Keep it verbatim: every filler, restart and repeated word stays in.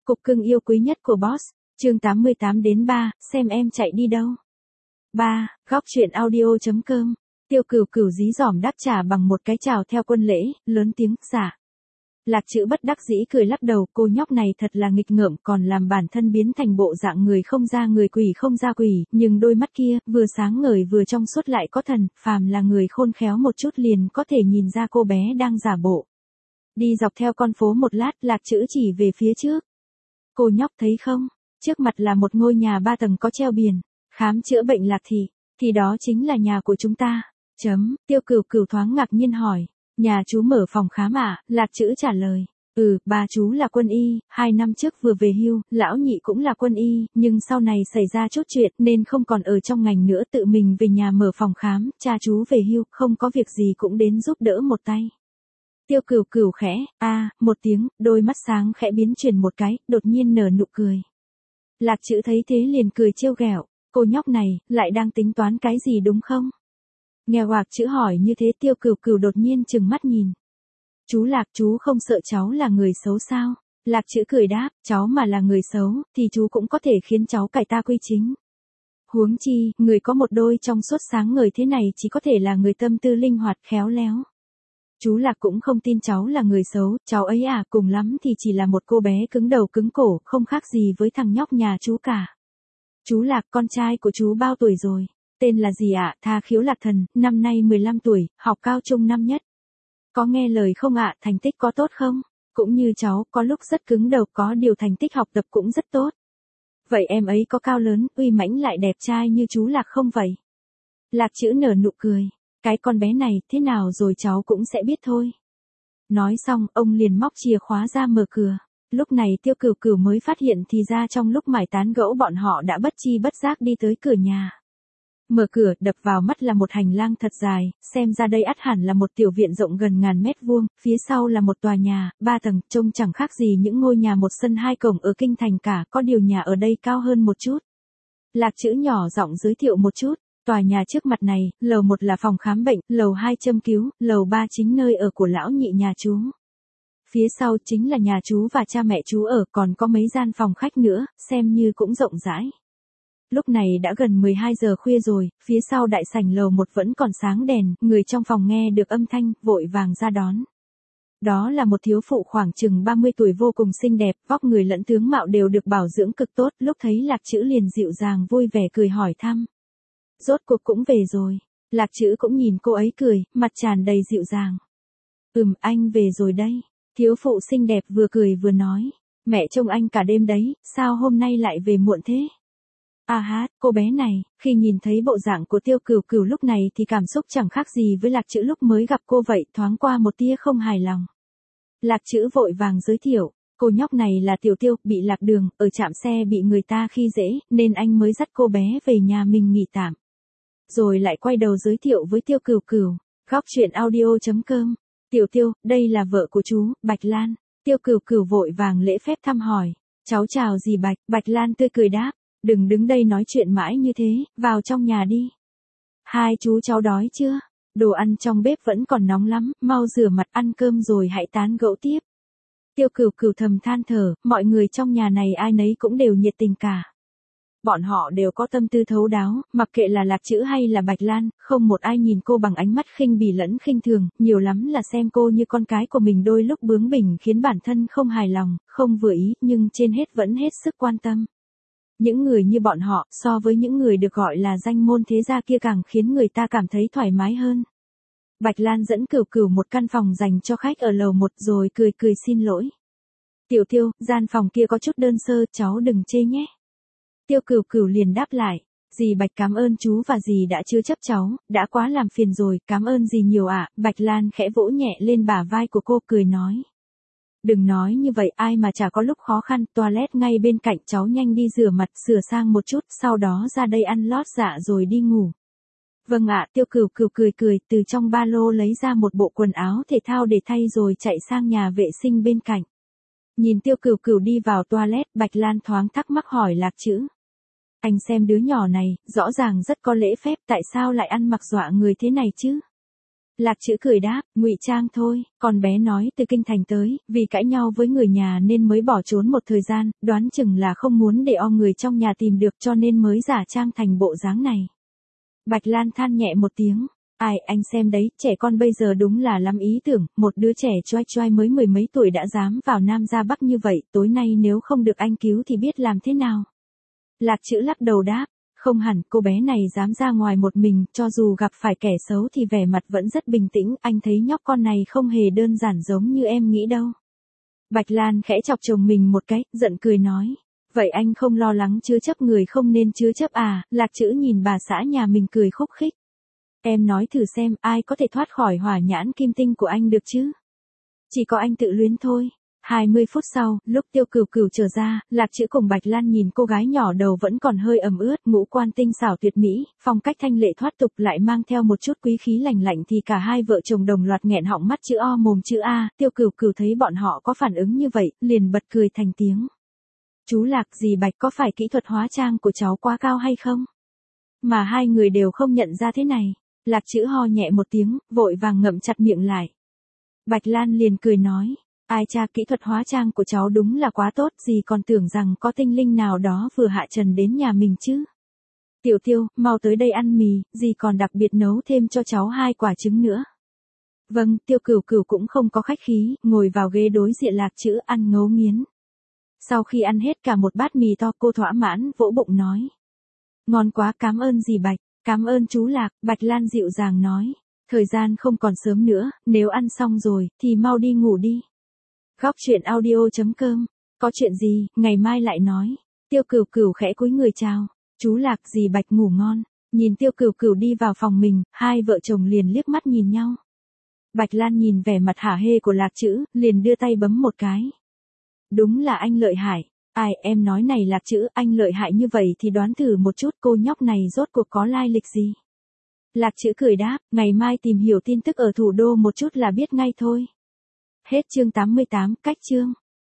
Cục cưng yêu quý nhất của boss, chương tám mươi tám đến ba, xem em chạy đi đâu. ba. Góc truyện audio.com. Tiêu Cửu Cửu dí dỏm đáp trả bằng một cái chào theo quân lễ, lớn tiếng, dạ. Lạc Trữ bất đắc dĩ cười lắc đầu, cô nhóc này thật là nghịch ngợm, còn làm bản thân biến thành bộ dạng người không ra người quỷ không ra quỷ, nhưng đôi mắt kia, vừa sáng ngời vừa trong suốt lại có thần, phàm là người khôn khéo một chút liền có thể nhìn ra cô bé đang giả bộ. Đi dọc theo con phố một lát, Lạc Trữ chỉ về phía trước. Cô nhóc thấy không, trước mặt là một ngôi nhà ba tầng có treo biển, khám chữa bệnh Lạc thị, thì đó chính là nhà của chúng ta. Chấm, Tiêu Cửu Cửu thoáng ngạc nhiên hỏi, nhà chú mở phòng khám à? Lạc Trữ trả lời, ừ, bà chú là quân y, hai năm trước vừa về hưu, lão nhị cũng là quân y, nhưng sau này xảy ra chút chuyện nên không còn ở trong ngành nữa, tự mình về nhà mở phòng khám, cha chú về hưu, không có việc gì cũng đến giúp đỡ một tay. Tiêu Cửu Cửu khẽ, a, à, một tiếng, đôi mắt sáng khẽ biến chuyển một cái, đột nhiên nở nụ cười. Lạc Trữ thấy thế liền cười trêu ghẹo, cô nhóc này, lại đang tính toán cái gì đúng không? Nghe Lạc Trữ hỏi như thế, Tiêu Cửu Cửu đột nhiên trừng mắt nhìn. Chú Lạc, chú không sợ cháu là người xấu sao? Lạc Trữ cười đáp, cháu mà là người xấu, thì chú cũng có thể khiến cháu cải ta quy chính. Huống chi, người có một đôi trong suốt sáng ngời thế này chỉ có thể là người tâm tư linh hoạt khéo léo. Chú Lạc cũng không tin cháu là người xấu, cháu ấy à, cùng lắm thì chỉ là một cô bé cứng đầu cứng cổ, không khác gì với thằng nhóc nhà chú cả. Chú Lạc, con trai của chú bao tuổi rồi? Tên là gì ạ? À? Tha Khiếu Lạc Thần, năm nay mười lăm tuổi, học cao trung năm nhất. Có nghe lời không ạ? À? Thành tích có tốt không? Cũng như cháu, có lúc rất cứng đầu, có điều thành tích học tập cũng rất tốt. Vậy em ấy có cao lớn, uy mãnh lại đẹp trai như chú Lạc không vậy? Lạc Trữ nở nụ cười. Cái con bé này, thế nào rồi cháu cũng sẽ biết thôi. Nói xong, ông liền móc chìa khóa ra mở cửa. Lúc này Tiêu Cửu Cửu mới phát hiện thì ra trong lúc mải tán gẫu bọn họ đã bất chi bất giác đi tới cửa nhà. Mở cửa, đập vào mắt là một hành lang thật dài, xem ra đây ắt hẳn là một tiểu viện rộng gần ngàn mét vuông, phía sau là một tòa nhà, ba tầng, trông chẳng khác gì những ngôi nhà một sân hai cổng ở kinh thành cả, có điều nhà ở đây cao hơn một chút. Lạc Trữ nhỏ giọng giới thiệu một chút. Tòa nhà trước mặt này, lầu một là phòng khám bệnh, lầu hai châm cứu, lầu ba chính nơi ở của lão nhị nhà chú. Phía sau chính là nhà chú và cha mẹ chú ở, còn có mấy gian phòng khách nữa, xem như cũng rộng rãi. Lúc này đã gần mười hai giờ khuya rồi, phía sau đại sảnh lầu một vẫn còn sáng đèn, người trong phòng nghe được âm thanh, vội vàng ra đón. Đó là một thiếu phụ khoảng chừng ba mươi tuổi vô cùng xinh đẹp, vóc người lẫn tướng mạo đều được bảo dưỡng cực tốt, lúc thấy Lạc Trữ liền dịu dàng vui vẻ cười hỏi thăm. Rốt cuộc cũng về rồi. Lạc Trữ cũng nhìn cô ấy cười, mặt tràn đầy dịu dàng. Ừm, anh về rồi đây. Thiếu phụ xinh đẹp vừa cười vừa nói. Mẹ trông anh cả đêm đấy, sao hôm nay lại về muộn thế? À hát, cô bé này, khi nhìn thấy bộ dạng của Tiêu Cửu Cửu lúc này thì cảm xúc chẳng khác gì với Lạc Trữ lúc mới gặp cô vậy, thoáng qua một tia không hài lòng. Lạc Trữ vội vàng giới thiệu. Cô nhóc này là Tiểu Tiêu, bị lạc đường, ở trạm xe bị người ta khi dễ, nên anh mới dắt cô bé về nhà mình nghỉ tạm. Rồi lại quay đầu giới thiệu với Tiêu Cửu Cửu, góc truyện audio.com. Tiểu Tiêu, đây là vợ của chú, Bạch Lan. Tiêu Cửu Cửu vội vàng lễ phép thăm hỏi. Cháu chào dì Bạch, Bạch Lan tươi cười đáp. Đừng đứng đây nói chuyện mãi như thế, vào trong nhà đi. Hai chú cháu đói chưa? Đồ ăn trong bếp vẫn còn nóng lắm, mau rửa mặt ăn cơm rồi hãy tán gẫu tiếp. Tiêu Cửu Cửu thầm than thở, mọi người trong nhà này ai nấy cũng đều nhiệt tình cả. Bọn họ đều có tâm tư thấu đáo, mặc kệ là Lạc Trữ hay là Bạch Lan, không một ai nhìn cô bằng ánh mắt khinh bỉ lẫn khinh thường, nhiều lắm là xem cô như con cái của mình, đôi lúc bướng bỉnh khiến bản thân không hài lòng, không vừa ý, nhưng trên hết vẫn hết sức quan tâm. Những người như bọn họ, so với những người được gọi là danh môn thế gia kia càng khiến người ta cảm thấy thoải mái hơn. Bạch Lan dẫn Cửu Cửu một căn phòng dành cho khách ở lầu một rồi cười cười xin lỗi. Tiểu Tiêu, gian phòng kia có chút đơn sơ, cháu đừng chê nhé. Tiêu Cửu Cửu liền đáp lại, dì Bạch cảm ơn chú và dì đã chứa chấp cháu, đã quá làm phiền rồi, cảm ơn dì nhiều ạ. À. Bạch Lan khẽ vỗ nhẹ lên bả vai của cô cười nói. Đừng nói như vậy, ai mà chả có lúc khó khăn, toilet ngay bên cạnh, cháu nhanh đi rửa mặt, sửa sang một chút, sau đó ra đây ăn lót dạ rồi đi ngủ. Vâng ạ, Tiêu Cửu Cửu cười cười, từ trong ba lô lấy ra một bộ quần áo thể thao để thay rồi chạy sang nhà vệ sinh bên cạnh. Nhìn Tiêu Cửu Cửu đi vào toilet, Bạch Lan thoáng thắc mắc hỏi Lạc Trữ. Anh xem đứa nhỏ này, rõ ràng rất có lễ phép, tại sao lại ăn mặc dọa người thế này chứ? Lạc Trữ cười đáp, ngụy trang thôi, con bé nói từ kinh thành tới, vì cãi nhau với người nhà nên mới bỏ trốn một thời gian, đoán chừng là không muốn để o người trong nhà tìm được cho nên mới giả trang thành bộ dáng này. Bạch Lan than nhẹ một tiếng, ai anh xem đấy, trẻ con bây giờ đúng là lắm ý tưởng, một đứa trẻ choai choai mới mười mấy tuổi đã dám vào Nam ra Bắc như vậy, tối nay nếu không được anh cứu thì biết làm thế nào. Lạc Trữ lắc đầu đáp, không hẳn, cô bé này dám ra ngoài một mình, cho dù gặp phải kẻ xấu thì vẻ mặt vẫn rất bình tĩnh, anh thấy nhóc con này không hề đơn giản giống như em nghĩ đâu. Bạch Lan khẽ chọc chồng mình một cái, giận cười nói, vậy anh không lo lắng chứa chấp người không nên chứa chấp à? Lạc Trữ nhìn bà xã nhà mình cười khúc khích. Em nói thử xem, ai có thể thoát khỏi hỏa nhãn kim tinh của anh được chứ? Chỉ có anh tự luyến thôi. hai mươi phút sau, lúc Tiêu Cửu Cửu trở ra, Lạc Trữ cùng Bạch Lan nhìn cô gái nhỏ đầu vẫn còn hơi ẩm ướt, ngũ quan tinh xảo tuyệt mỹ, phong cách thanh lệ thoát tục lại mang theo một chút quý khí lành lạnh thì cả hai vợ chồng đồng loạt nghẹn họng mắt chữ O mồm chữ A. Tiêu Cửu Cửu thấy bọn họ có phản ứng như vậy, liền bật cười thành tiếng. Chú Lạc, dì Bạch, có phải kỹ thuật hóa trang của cháu quá cao hay không? Mà hai người đều không nhận ra thế này. Lạc Trữ ho nhẹ một tiếng, vội vàng ngậm chặt miệng lại. Bạch Lan liền cười nói, ai cha, kỹ thuật hóa trang của cháu đúng là quá tốt, dì còn tưởng rằng có tinh linh nào đó vừa hạ trần đến nhà mình chứ. Tiểu Tiêu, mau tới đây ăn mì, dì còn đặc biệt nấu thêm cho cháu hai quả trứng nữa. Vâng, Tiêu Cửu Cửu cũng không có khách khí, ngồi vào ghế đối diện Lạc Trữ ăn ngấu nghiến. Sau khi ăn hết cả một bát mì to, cô thỏa mãn vỗ bụng nói. Ngon quá, cảm ơn dì Bạch, cảm ơn chú Lạc. Bạch Lan dịu dàng nói. Thời gian không còn sớm nữa, nếu ăn xong rồi, thì mau đi ngủ đi. Góc truyện audio chấm com. Có chuyện gì, ngày mai lại nói. Tiêu Cửu Cửu khẽ cúi người chào. Chú Lạc, dì Bạch ngủ ngon. Nhìn Tiêu Cửu Cửu đi vào phòng mình, hai vợ chồng liền liếc mắt nhìn nhau. Bạch Lan nhìn vẻ mặt hả hê của Lạc Trữ, liền đưa tay bấm một cái. Đúng là anh lợi hại. Ai, em nói này Lạc Trữ, anh lợi hại như vậy thì đoán thử một chút cô nhóc này rốt cuộc có lai lịch gì. Lạc Trữ cười đáp, ngày mai tìm hiểu tin tức ở thủ đô một chút là biết ngay thôi. Hết chương tám mươi tám, cách chương.